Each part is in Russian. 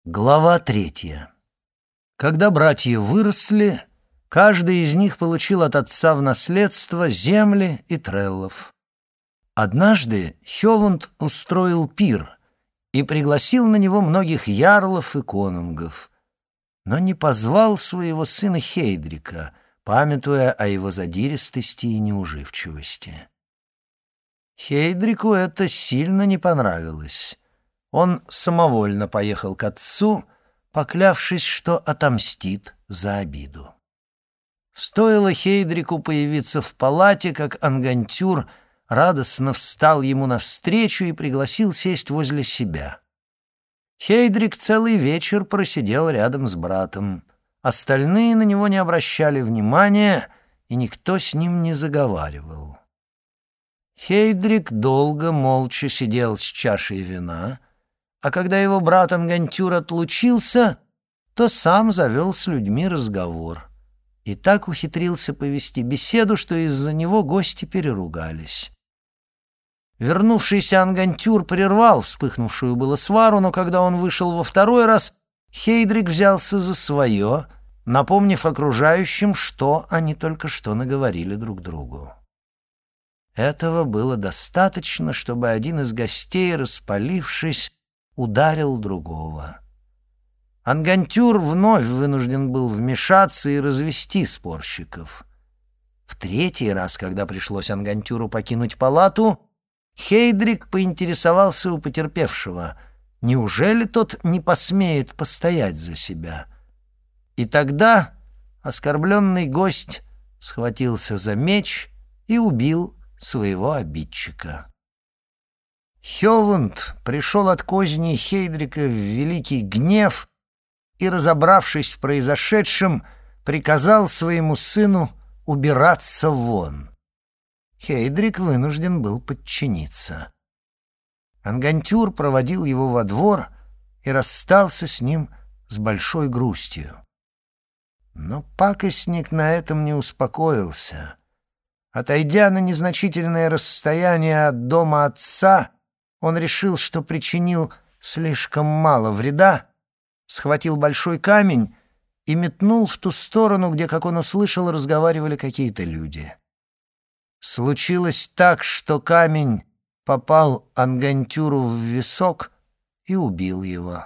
Глава 3. Когда братья выросли, каждый из них получил от отца в наследство земли и треллов. Однажды Хёвунд устроил пир и пригласил на него многих ярлов и конунгов, но не позвал своего сына Хейдрика, памятуя о его задиристости и неуживчивости. Хейдрику это сильно не понравилось. Он самовольно поехал к отцу, поклявшись, что отомстит за обиду. Стоило Хейдрику появиться в палате, как Ангантюр радостно встал ему навстречу и пригласил сесть возле себя. Хейдрик целый вечер просидел рядом с братом. Остальные на него не обращали внимания, и никто с ним не заговаривал. Хейдрик долго молча сидел с чашей вина, а когда его брат Ангантюр отлучился, то сам завел с людьми разговор и так ухитрился повести беседу, что из-за него гости переругались. Вернувшийся Ангантюр прервал вспыхнувшую было свару, но когда он вышел во второй раз, Хейдрик взялся за свое, напомнив окружающим, что они только что наговорили друг другу. Этого было достаточно, чтобы один из гостей, распалившись, ударил другого. Ангантюр вновь вынужден был вмешаться и развести спорщиков. В третий раз, когда пришлось Ангантюру покинуть палату, Хейдрик поинтересовался у потерпевшего, неужели тот не посмеет постоять за себя. И тогда оскорбленный гость схватился за меч и убил своего обидчика. Хёвунд пришел от козней Хейдрика в великий гнев и, разобравшись в произошедшем, приказал своему сыну убираться вон. Хейдрик вынужден был подчиниться. Ангантюр проводил его во двор и расстался с ним с большой грустью. Но пакостник на этом не успокоился. Отойдя на незначительное расстояние от дома отца, он решил, что причинил слишком мало вреда, схватил большой камень и метнул в ту сторону, где, как он услышал, разговаривали какие-то люди. Случилось так, что камень попал Ангантюру в висок и убил его.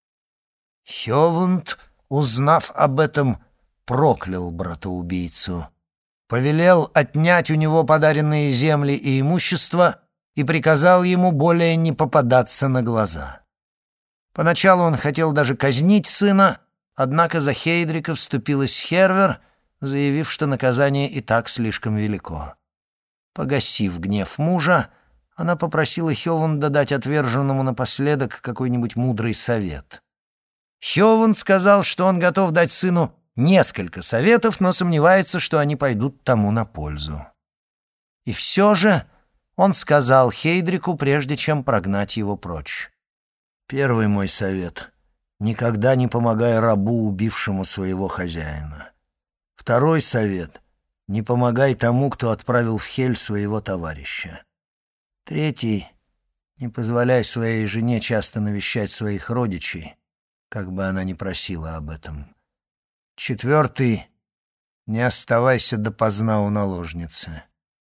Хёвунд, узнав об этом, проклял брата-убийцу, повелел отнять у него подаренные земли и имущество и приказал ему более не попадаться на глаза. Поначалу он хотел даже казнить сына, однако за Хейдрика вступилась Хервер, заявив, что наказание и так слишком велико. Погасив гнев мужа, она попросила Хёвунда дать отверженному напоследок какой-нибудь мудрый совет. Хёвунд сказал, что он готов дать сыну несколько советов, но сомневается, что они пойдут тому на пользу. И все же он сказал Хейдрику, прежде чем прогнать его прочь: «Первый мой совет — никогда не помогай рабу, убившему своего хозяина. Второй совет — не помогай тому, кто отправил в Хель своего товарища. Третий — не позволяй своей жене часто навещать своих родичей, как бы она ни просила об этом. Четвертый — не оставайся допоздна у наложницы.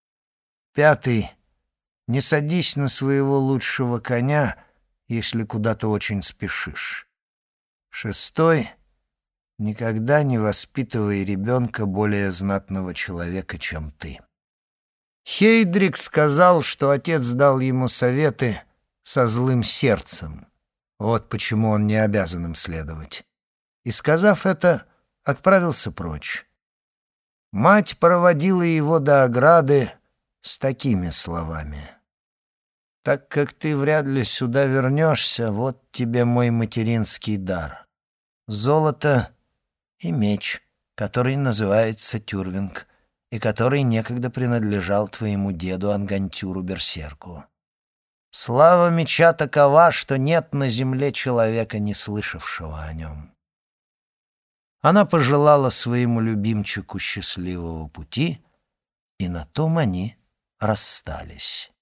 Пятый — не садись на своего лучшего коня, если куда-то очень спешишь. Шестой — никогда не воспитывай ребенка более знатного человека, чем ты». Хейдрик сказал, что отец дал ему советы со злым сердцем. Вот почему он не обязан им следовать. И, сказав это, отправился прочь. Мать проводила его до ограды с такими словами: «Так как ты вряд ли сюда вернешься, вот тебе мой материнский дар. Золото и меч, который называется Тюрвинг, и который некогда принадлежал твоему деду Ангантюру-берсерку. Слава меча такова, что нет на земле человека, не слышавшего о нем». Она пожелала своему любимчику счастливого пути, и на том они расстались.